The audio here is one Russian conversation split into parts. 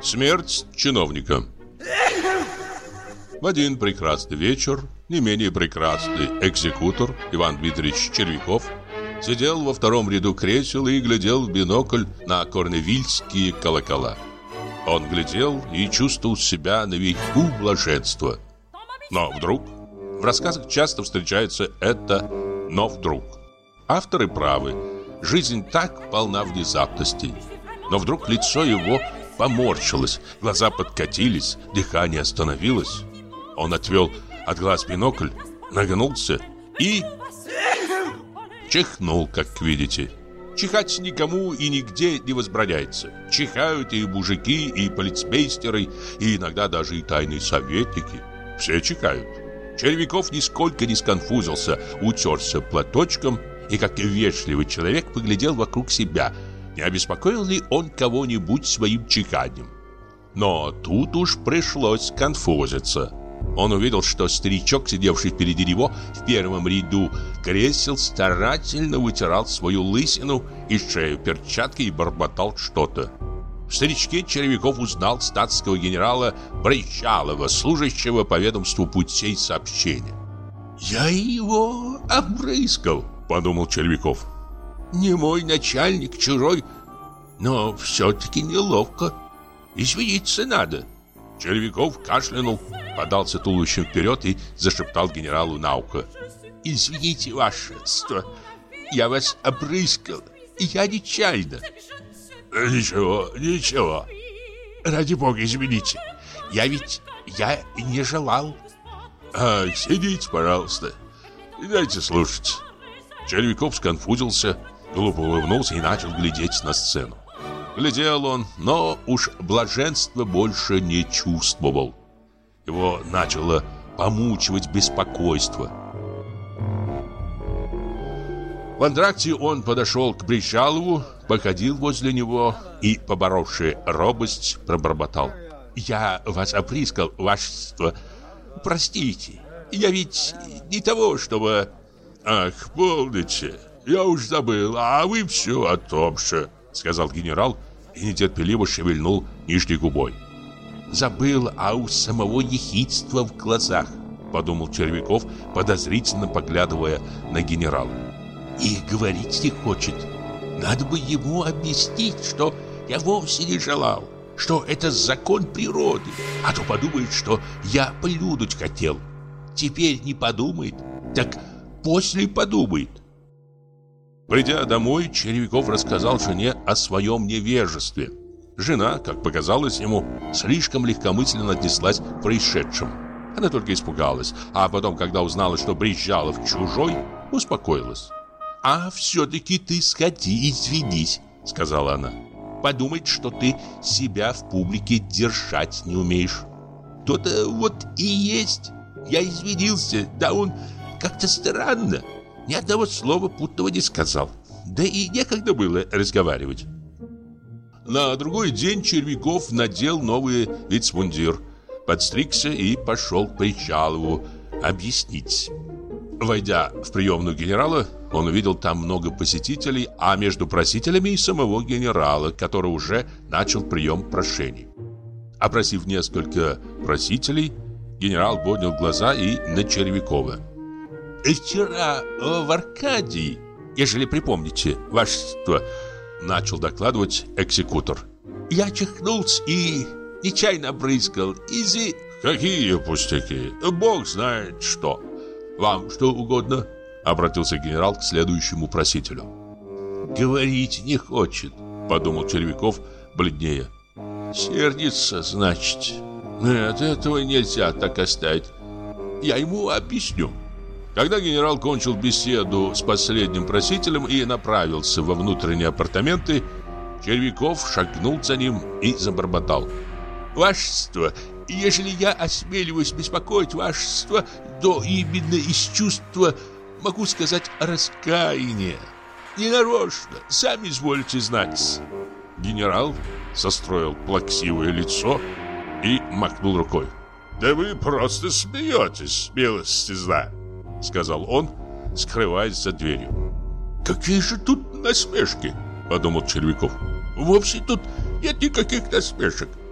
Смерть чиновника. В один прекрасный вечер не менее прекрасный экзекутор Иван Дмитриевич Червяков сидел во втором ряду кресел и глядел в бинокль на корневильские колокола. Он глядел и чувствовал себя на верху блаженства. Но вдруг в рассказах часто встречается это «но вдруг». Авторы правы, жизнь так полна внезапностей. Но вдруг лицо его поморщилось, глаза подкатились, дыхание остановилось. Он отвел от глаз бинокль, нагнулся и чихнул, как видите. Чихать никому и нигде не возбраняется. Чихают и мужики, и полицмейстеры, и иногда даже и тайные советники. Все чихают. Червяков нисколько не сконфузился, утерся платочком и, как вежливый человек, поглядел вокруг себя, не обеспокоил ли он кого-нибудь своим чиханием. Но тут уж пришлось конфузиться. Он увидел, что старичок, сидевший впереди него в первом ряду кресел, старательно вытирал свою лысину и шею перчаткой и бормотал что-то. В старичке Червяков узнал статского генерала Брейчалова, служащего по ведомству путей сообщения. «Я его обрыскал», — подумал Червяков. «Не мой начальник, чужой, но все-таки неловко. Извиниться надо». Червяков кашлянул, подался туловищем вперед и зашептал генералу на ухо: «Извините, вашество, я вас обрыскал, я нечаянно». «Ничего, ничего. Ради бога, извините. Я не желал». «Сидите, пожалуйста, и дайте слушать». Червяков сконфузился, глупо улыбнулся и начал глядеть на сцену. Глядел он, но уж блаженства больше не чувствовал. Его начало помучивать беспокойство. В антракте он подошел к Брейчалову, походил возле него и, поборовши робость, пробормотал: «Я вас опрыскал, вашество. Простите, я ведь не того, чтобы...» «Ах, помните, я уж забыл, а вы все о том же», — сказал генерал и нетерпеливо шевельнул нижней губой. «Забыл, а у самого ехидства в глазах», — подумал Червяков, подозрительно поглядывая на генерала. «И говорить не хочет. Надо бы ему объяснить, что я вовсе не желал, что это закон природы, а то подумает, что я плюнуть хотел. Теперь не подумает, так после подумает». Придя домой, Червяков рассказал жене о своем невежестве. Жена, как показалось ему, слишком легкомысленно отнеслась к происшедшему. Она только испугалась, а потом, когда узнала, что Брейчалов чужой, успокоилась. «А все-таки ты сходи, извинись», — сказала она. «Подумает, что ты себя в публике держать не умеешь». «То-то вот и есть. Я извинился, да он как-то странно. Ни одного слова путного не сказал. Да и некогда было разговаривать». На другой день Червяков надел новый вицмундир, подстригся и пошел к Брейчалову объяснить. Войдя в приемную генерала, он увидел там много посетителей, а между просителями и самого генерала, который уже начал прием прошений. Опросив несколько просителей, генерал поднял глаза и на Червякова. «Вчера в Аркадии, ежели припомните, вашество, — начал докладывать экзекутор, — я чихнулся и нечаянно обрызгал. «Какие пустяки? Бог знает что. Вам что угодно?» — обратился генерал к следующему просителю. «Говорить не хочет», — подумал Червяков, бледнее. «Сердится, значит. Нет, этого нельзя так оставить. Я ему объясню». Когда генерал кончил беседу с последним просителем и направился во внутренние апартаменты, Червяков шагнул за ним и забормотал: «Вашество, ежели я осмеливаюсь беспокоить вашество, то именно из чувства, могу сказать, раскаяния. Ненарочно, сами изволите знать». Генерал состроил плаксивое лицо и махнул рукой. «Да вы просто смеетесь, милости знать», — сказал он, скрываясь за дверью. «Какие же тут насмешки?» — подумал Червяков. «Вовсе тут нет никаких насмешек.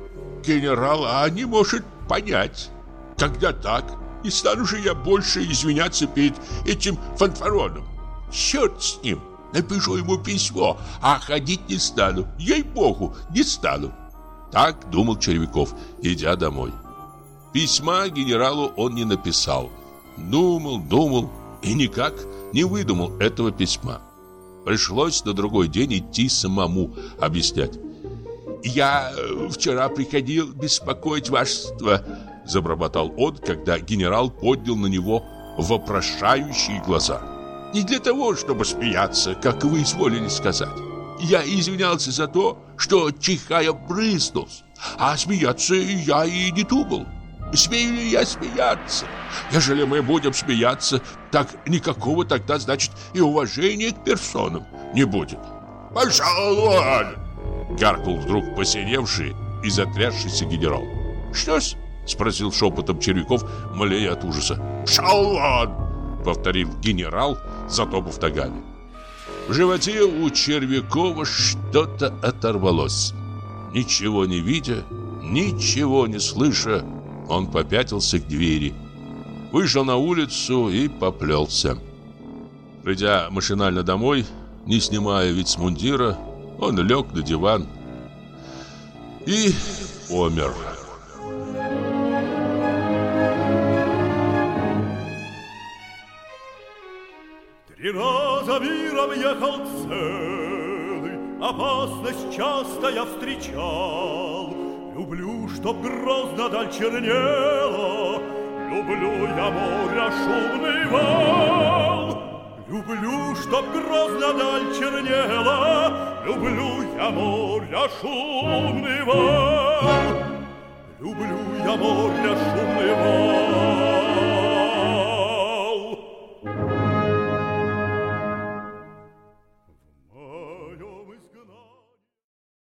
генерал не может понять. Когда так, не стану же я больше извиняться перед этим фанфароном. Черт с ним, напишу ему письмо, а ходить не стану. Ей-богу, не стану. Так думал Червяков, идя домой. Письма генералу он не написал. Думал и никак не выдумал этого письма. Пришлось на другой день идти самому объяснять. «Я вчера приходил беспокоить вашество», — забормотал он, когда генерал поднял на него вопрошающие глаза. «Не для того, чтобы смеяться, как вы изволили сказать. Я извинялся за то, что, чихая, брызнул, а смеяться я и не думал. Смею ли я смеяться? Ежели мы будем смеяться, так никакого тогда, значит, и уважения к персонам не будет». «Пошел вон!» — гаркнул вдруг посиневший и затрясшийся генерал. «Что-с?» — спросил шепотом Червяков, млея от ужаса. «Пшел вон!» — повторил генерал, затопав ногами. В животе у Червякова что-то оторвалось. Ничего не видя, ничего не слыша, он попятился к двери, вышел на улицу и поплелся. Придя машинально домой, не снимая вицмундира, он лег на диван и умер. Три раза миром ехал целый, опасность часто я встречал. Люблю, чтоб грозно даль чернела, люблю я моря шумный вал. Люблю, чтоб грозно даль чернела, люблю я моря шумный вал. Люблю я моря